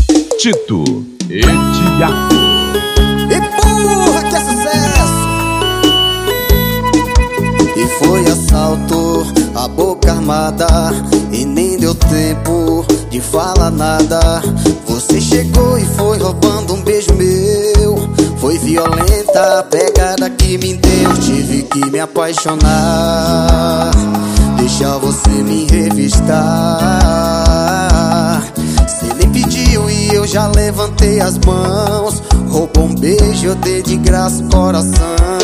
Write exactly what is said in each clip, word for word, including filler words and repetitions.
Tito e Thiago. E porra, que é sucesso! E foi assalto, a boca armada, e nem deu tempo de falar nada. Você chegou e foi roubando um beijo meu. Foi violenta a pegada que me deu. Tive que me apaixonar, deixar você me revistar. Cê nem pediu e eu já levantei as mãos. Roubou um beijo, eu dei de graça o coração.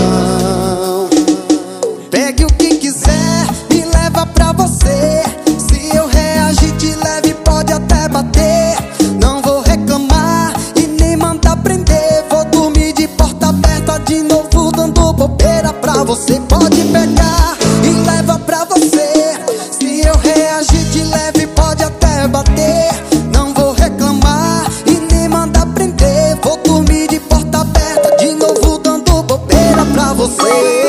Pegue o que quiser, me leva pra você. Se eu reagir de leve, pode até bater. Não vou reclamar e nem mandar prender. Vou dormir de porta aberta de novo, dando bobeira pra você. Pode pegar e leva pra você. Se eu reagir de leve, pode até bater. Não vou reclamar e nem mandar prender. Vou dormir de porta aberta de novo, dando bobeira pra você.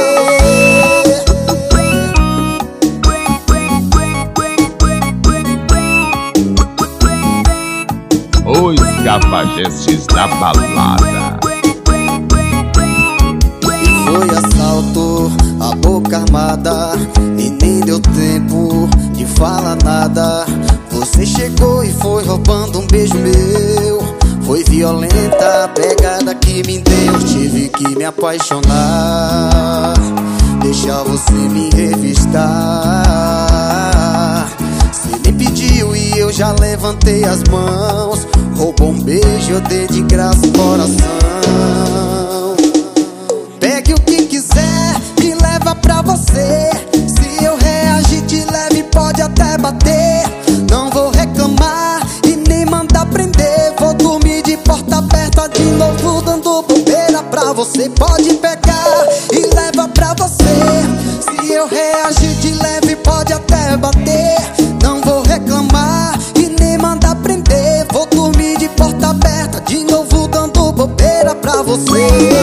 Os cafajestes da balada. E foi assalto, a boca armada, e nem deu tempo de falar nada. Você chegou e foi roubando um beijo meu. Foi violenta a pegada que me deu. Tive que me apaixonar, deixar você me revistar. Cê nem pediu e eu já levantei as mãos. Roubou um beijo, eu dei de graça o coração. Pegue o que quiser, me leva pra você. Se eu reagir de leve, pode até bater. Não vou reclamar e nem mandar prender. Vou dormir de porta aberta de novo, dando bobeira pra você. Pode pegar e leva pra você. Se eu reagir de leve, pode até bater. Não vou reclamar e nem mandar prender. Vou dormir de porta aberta de novo, dando bobeira pra você.